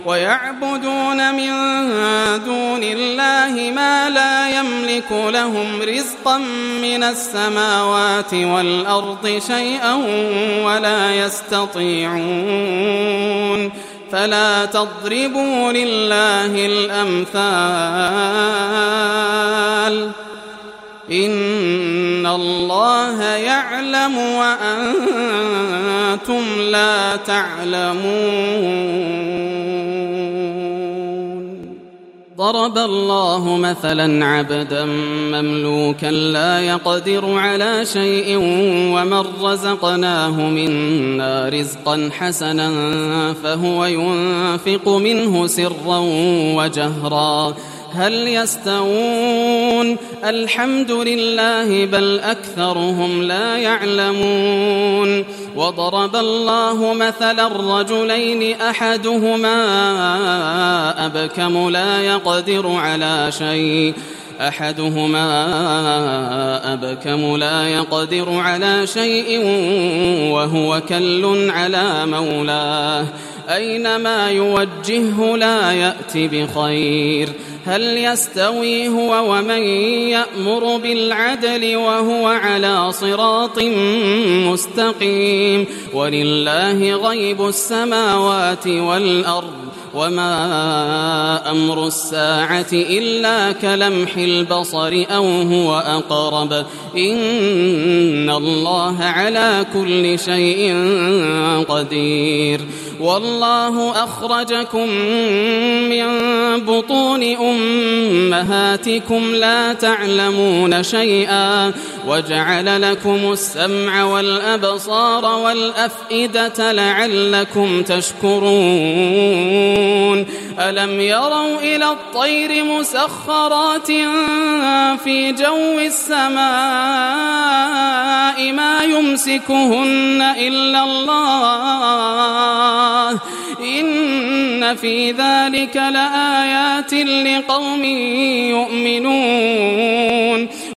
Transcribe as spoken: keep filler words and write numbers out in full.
ويعبدون من دون الله ما لا يملك لهم رزقا من السماوات والأرض شيئا ولا يستطيعون فلا تضربوا لله الأمثال إن الله يعلم وأنتم لا تعلمون. ضرب الله مثلا عبدا مملوكا لا يقدر على شيء ومن رزقناه منا رزقا حسنا فهو ينفق منه سرا وجهرا هل يستوون الحمد لله بل أكثرهم لا يعلمون. وضرب الله مثلا الرجلين أحدهما أبكم لا يقدر على شيء أحدهما أبكم لا يقدر على شيء وهو كل على مولاه أينما يوجهه لا يأتي بخير هل يستوي هو ومن يأمر بالعدل وهو على صراط مستقيم. ولله غيب السماوات والأرض وما أمر الساعة إلا كلمح البصر أو هو أقرب إن الله على كل شيء قدير. والله أخرجكم من بطون أمهاتكم لا تعلمون شيئا وجعل لكم السمع والأبصار والأفئدة لعلكم تشكرون. ألم يروا إلى الطير مسخرات في جو السماء ما يمسكهن إلا الله إن في ذلك لآيات لقوم يؤمنون.